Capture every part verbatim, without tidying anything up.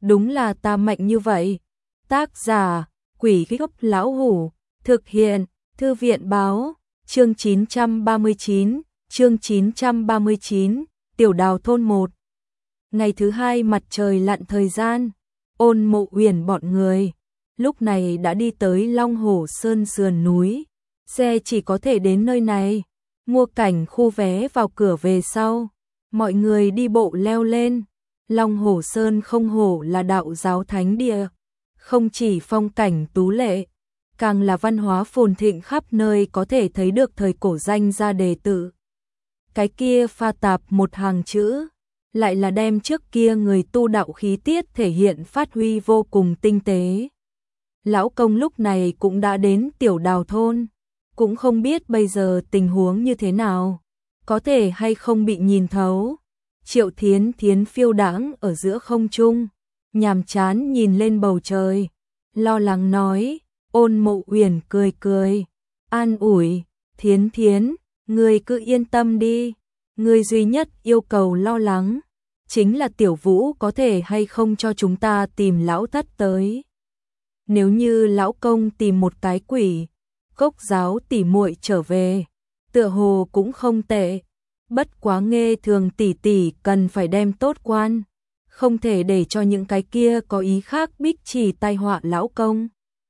đúng là ta mạnh như vậy. Tác giả, Quỷ Gốc Lão Hủ, thực hiện, Thư viện Báo, chương chín trăm ba mươi chín, chương chín trăm ba mươi chín, Tiểu Đào thôn một. Ngày thứ hai mặt trời lặn thời gian, Ôn Mộ Uyển bọn người lúc này đã đi tới Long Hổ Sơn sườn núi, xe chỉ có thể đến nơi này, mua cảnh khu vé vào cửa về sau, mọi người đi bộ leo lên. Long Hổ Sơn không hổ là đạo giáo thánh địa, không chỉ phong cảnh tú lệ, càng là văn hóa phồn thịnh, khắp nơi có thể thấy được thời cổ danh gia đề tử. Cái kia pha tạp một hàng chữ, lại là đem trước kia người tu đạo khí tiết thể hiện phát huy vô cùng tinh tế. Lão công lúc này cũng đã đến Tiểu Đào thôn, cũng không biết bây giờ tình huống như thế nào, có thể hay không bị nhìn thấu. Triệu Thiến Thiến phiêu đãng ở giữa không trung, nhàm chán nhìn lên bầu trời, lo lắng nói. Ôn Mộ Uyển cười cười, an ủi, Thiến Thiến, ngươi cứ yên tâm đi, ngươi duy nhất yêu cầu lo lắng chính là Tiểu Vũ có thể hay không cho chúng ta tìm lão thất tới. Nếu như lão công tìm một cái quỷ cốc giáo tỉ muội trở về, tựa hồ cũng không tệ. Bất quá Nghê Thường tỷ tỷ cần phải đem tốt quan, không thể để cho những cái kia có ý khác bích chỉ tai họa lão công.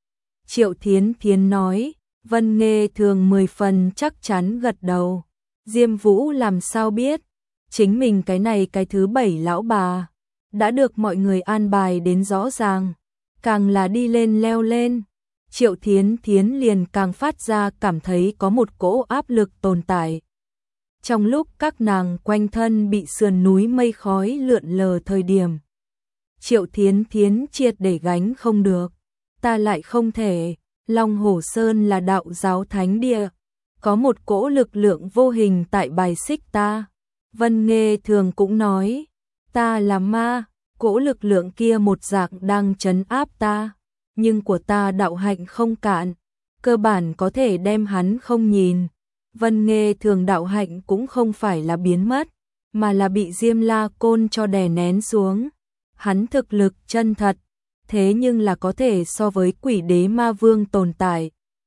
Triệu Thiến Thiến nói. Vân Nghê Thường mười phần chắc chắn gật đầu. Diêm Vũ làm sao biết, chính mình cái này cái thứ bảy lão bà đã được mọi người an bài đến rõ ràng, càng là đi lên leo lên, Triệu Thiến Thiến liền càng phát ra cảm thấy có một cỗ áp lực tồn tại. Trong lúc các nàng quanh thân bị sườn núi mây khói lượn lờ thời điểm, Triệu Thiến Thiến triệt để gánh không được. Ta lại không thể, Long Hổ Sơn là đạo giáo thánh địa, có một cỗ lực lượng vô hình tại bài xích ta. Vân Nghê Thường cũng nói, ta là ma, cỗ lực lượng kia một dạng đang trấn áp ta, nhưng của ta đạo hạnh không cạn, cơ bản có thể đem hắn không nhìn. Vân Nghê Thường đạo hạnh cũng không phải là biến mất, mà là bị Diêm La Côn cho đè nén xuống. Hắn thực lực chân thật, thế nhưng là có thể so với quỷ đế ma vương tồn tại.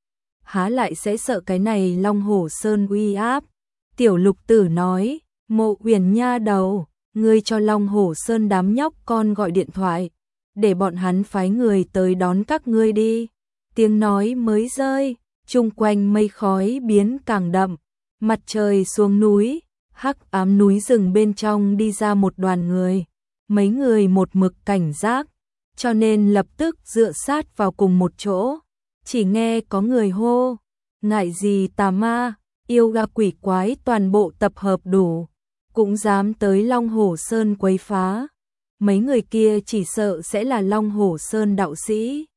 Há lại sẽ sợ cái này Long Hổ Sơn uy áp. Tiểu Lục Tử nói, Mộ Uyển nha đầu, ngươi cho Long Hổ Sơn đám nhóc con gọi điện thoại, để bọn hắn phái người tới đón các ngươi đi. Tiếng nói mới rơi, chung quanh mây khói biến càng đậm, mặt trời xuống núi, hắc ám núi rừng bên trong đi ra một đoàn người. Mấy người một mực cảnh giác, cho nên lập tức dựa sát vào cùng một chỗ. Chỉ nghe có người hô, ngại gì tà ma, yêu ga quỷ quái toàn bộ tập hợp đủ, cũng dám tới Long Hổ Sơn quấy phá. Mấy người kia chỉ sợ sẽ là Long Hổ Sơn đạo sĩ.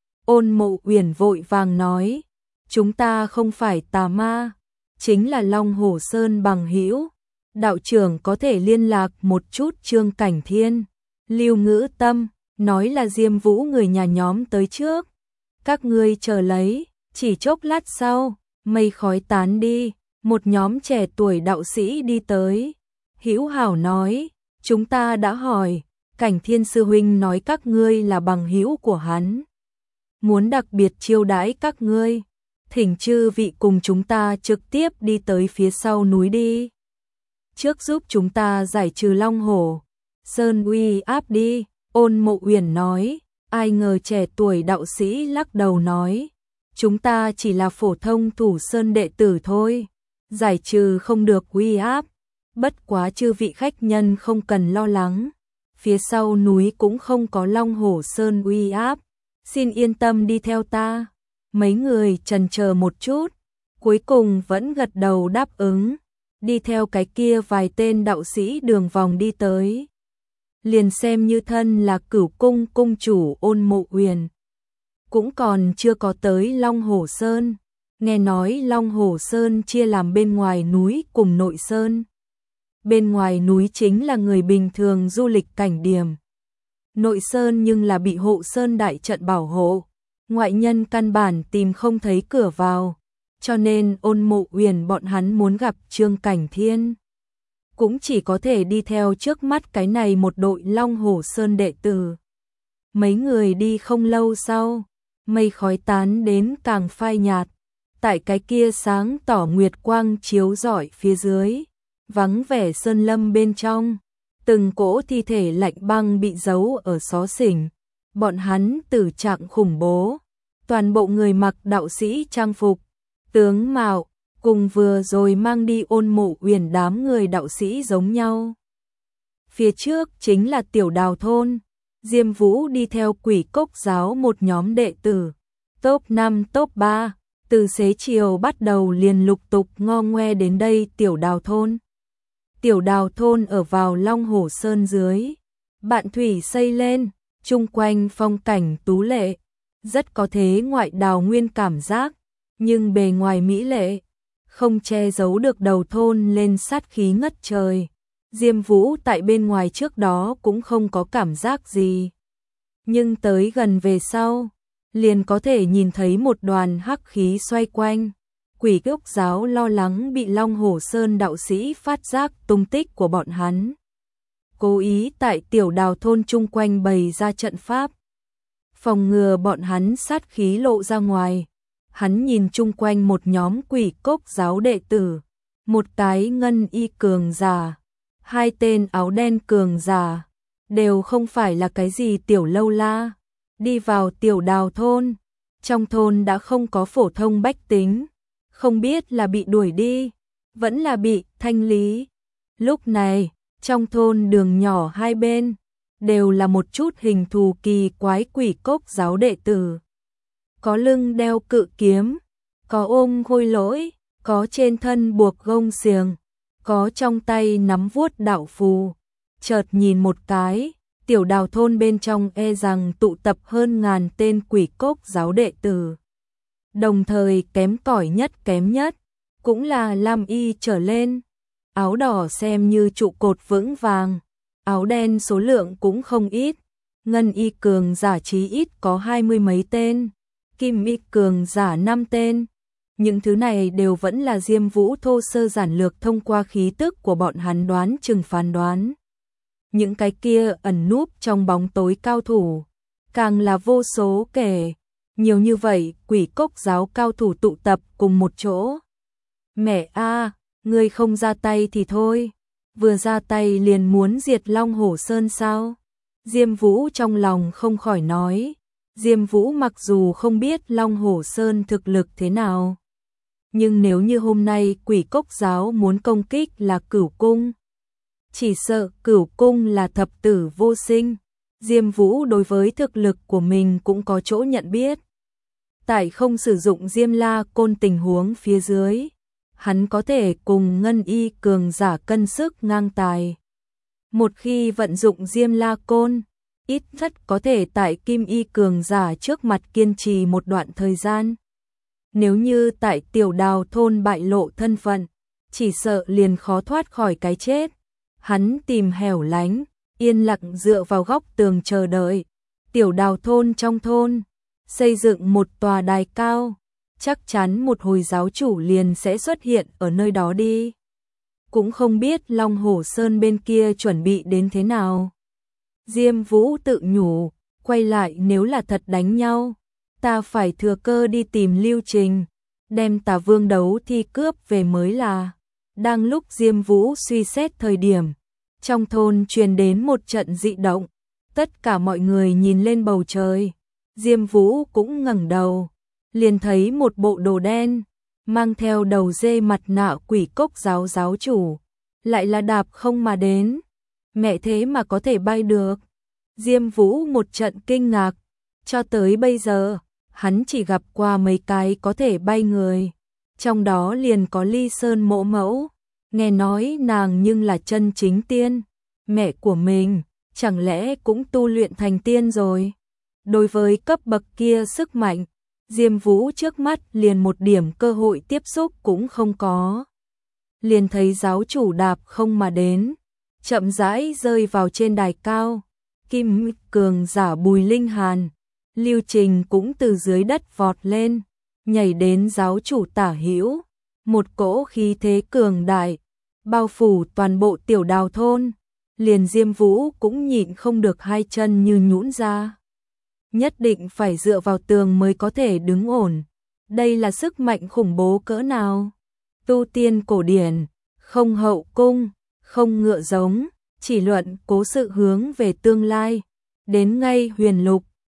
Ôn Mộ Uyển vội vàng nói, chúng ta không phải tà ma, chính là Long Hổ Sơn bằng hữu. Đạo trưởng có thể liên lạc một chút Trương Cảnh Thiên, Lưu Ngữ Tâm, nói là Diêm Vũ người nhà nhóm tới trước. Các ngươi chờ lấy, chỉ chốc lát sau, mây khói tán đi, một nhóm trẻ tuổi đạo sĩ đi tới. Hữu Hảo nói, chúng ta đã hỏi, Cảnh Thiên sư huynh nói các ngươi là bằng hữu của hắn, muốn đặc biệt chiêu đãi các ngươi, thỉnh chư vị cùng chúng ta trực tiếp đi tới phía sau núi đi. Trước giúp chúng ta giải trừ Long Hổ Sơn uy áp đi. Ôn Mộ Uyển nói. Ai ngờ trẻ tuổi đạo sĩ lắc đầu nói, chúng ta chỉ là phổ thông Thủ Sơn đệ tử thôi, giải trừ không được uy áp. Bất quá chư vị khách nhân không cần lo lắng, phía sau núi cũng không có Long Hổ Sơn uy áp, xin yên tâm đi theo ta. Mấy người chần chờ một chút, cuối cùng vẫn gật đầu đáp ứng, đi theo cái kia vài tên đạo sĩ đường vòng đi tới. Liền xem như thân là Cửu Cung cung chủ Ôn Mộ Uyển, cũng còn chưa có tới Long Hổ Sơn. Nghe nói Long Hổ Sơn chia làm bên ngoài núi cùng nội sơn. Bên ngoài núi chính là người bình thường du lịch cảnh điểm. Nội sơn nhưng là bị hộ sơn đại trận bảo hộ, ngoại nhân căn bản tìm không thấy cửa vào, cho nên Ôn Mộ Uyển bọn hắn muốn gặp Trương Cảnh Thiên, cũng chỉ có thể đi theo trước mắt cái này một đội Long Hổ Sơn đệ tử. Mấy người đi không lâu sau, mây khói tán đến càng phai nhạt, tại cái kia sáng tỏ nguyệt quang chiếu rọi phía dưới, vắng vẻ sơn lâm bên trong, từng cỗ thi thể lạnh băng bị giấu ở xó xỉnh, bọn hắn tử trạng khủng bố, toàn bộ người mặc đạo sĩ trang phục, tướng mạo, cùng vừa rồi mang đi ôn mộ uyển đám người đạo sĩ giống nhau. Phía trước chính là tiểu đào thôn, Diêm Vũ đi theo Quỷ Cốc giáo một nhóm đệ tử, top năm top ba, từ xế chiều bắt đầu liền lục tục ngo ngoe đến đây tiểu đào thôn. Tiểu đào thôn ở vào Long Hổ Sơn dưới, bạn thủy xây lên, chung quanh phong cảnh tú lệ, rất có thế ngoại đào nguyên cảm giác, nhưng bề ngoài mỹ lệ, không che giấu được đầu thôn lên sát khí ngất trời. Diêm Vũ tại bên ngoài trước đó cũng không có cảm giác gì, nhưng tới gần về sau, liền có thể nhìn thấy một đoàn hắc khí xoay quanh. Quỷ Cốc giáo lo lắng bị Long Hổ Sơn đạo sĩ phát giác tung tích của bọn hắn, cố ý tại tiểu đào thôn chung quanh bày ra trận pháp, phòng ngừa bọn hắn sát khí lộ ra ngoài. Hắn nhìn chung quanh một nhóm Quỷ Cốc giáo đệ tử, một cái ngân y cường giả, hai tên áo đen cường giả, đều không phải là cái gì tiểu lâu la. Đi vào tiểu đào thôn, trong thôn đã không có phổ thông bách tính, không biết là bị đuổi đi, vẫn là bị thanh lý. Lúc này, trong thôn đường nhỏ hai bên, đều là một chút hình thù kỳ quái Quỷ Cốc giáo đệ tử. Có lưng đeo cự kiếm, có ôm khôi lỗi, có trên thân buộc gông xiềng, có trong tay nắm vuốt đạo phù. Chợt nhìn một cái, tiểu đào thôn bên trong e rằng tụ tập hơn ngàn tên Quỷ Cốc giáo đệ tử. Đồng thời kém cỏi nhất kém nhất, cũng là lam y trở lên, áo đỏ xem như trụ cột vững vàng, áo đen số lượng cũng không ít, ngân y cường giả chí ít có hai mươi mấy tên, kim y cường giả năm tên. Những thứ này đều vẫn là Diêm Vũ thô sơ giản lược thông qua khí tức của bọn hắn đoán chừng phán đoán. Những cái kia ẩn núp trong bóng tối cao thủ, càng là vô số kể, nhiều như vậy Quỷ Cốc giáo cao thủ tụ tập cùng một chỗ. Mẹ a, ngươi không ra tay thì thôi, vừa ra tay liền muốn diệt Long Hổ Sơn sao? Diêm Vũ trong lòng không khỏi nói. Diêm Vũ mặc dù không biết Long Hổ Sơn thực lực thế nào, nhưng nếu như hôm nay Quỷ Cốc giáo muốn công kích là Cửu Cung, chỉ sợ Cửu Cung là thập tử vô sinh. Diêm Vũ đối với thực lực của mình cũng có chỗ nhận biết. Tại không sử dụng Diêm La Côn tình huống phía dưới, hắn có thể cùng ngân y cường giả cân sức ngang tài. Một khi vận dụng Diêm La Côn, ít nhất có thể tại kim y cường giả trước mặt kiên trì một đoạn thời gian. Nếu như tại tiểu đào thôn bại lộ thân phận, chỉ sợ liền khó thoát khỏi cái chết. Hắn tìm hẻo lánh, yên lặng dựa vào góc tường chờ đợi. Tiểu đào thôn trong thôn, xây dựng một tòa đài cao, chắc chắn một hồi giáo chủ liền sẽ xuất hiện ở nơi đó đi. Cũng không biết Long Hổ Sơn bên kia chuẩn bị đến thế nào. Diêm Vũ tự nhủ, quay lại nếu là thật đánh nhau, ta phải thừa cơ đi tìm Lưu Trình, đem Tà Vương đấu thi cướp về mới là. Đang lúc Diêm Vũ suy xét thời điểm, trong thôn truyền đến một trận dị động, tất cả mọi người nhìn lên bầu trời, Diêm Vũ cũng ngẩng đầu, liền thấy một bộ đồ đen, mang theo đầu dê mặt nạ Quỷ Cốc giáo giáo chủ, lại là đạp không mà đến. Mẹ thế mà có thể bay được. Diêm Vũ một trận kinh ngạc, cho tới bây giờ, hắn chỉ gặp qua mấy cái có thể bay người, trong đó liền có Ly Sơn mộ mẫu, nghe nói nàng nhưng là chân chính tiên, mẹ của mình, chẳng lẽ cũng tu luyện thành tiên rồi. Đối với cấp bậc kia sức mạnh, Diêm Vũ trước mắt liền một điểm cơ hội tiếp xúc cũng không có. Liền thấy giáo chủ đạp không mà đến, chậm rãi rơi vào trên đài cao, kim cường giả Bùi Linh Hàn, Lưu Trình cũng từ dưới đất vọt lên, nhảy đến giáo chủ tả hữu, một cỗ khí thế cường đại, bao phủ toàn bộ tiểu đào thôn, liền Diêm Vũ cũng nhịn không được hai chân như nhũn ra. nhất định phải dựa vào tường mới có thể đứng ổn. Đây là sức mạnh khủng bố cỡ nào? Tu tiên cổ điển, không hậu cung, không ngựa giống, chỉ luận cố sự hướng về tương lai. Đến ngay huyền lục,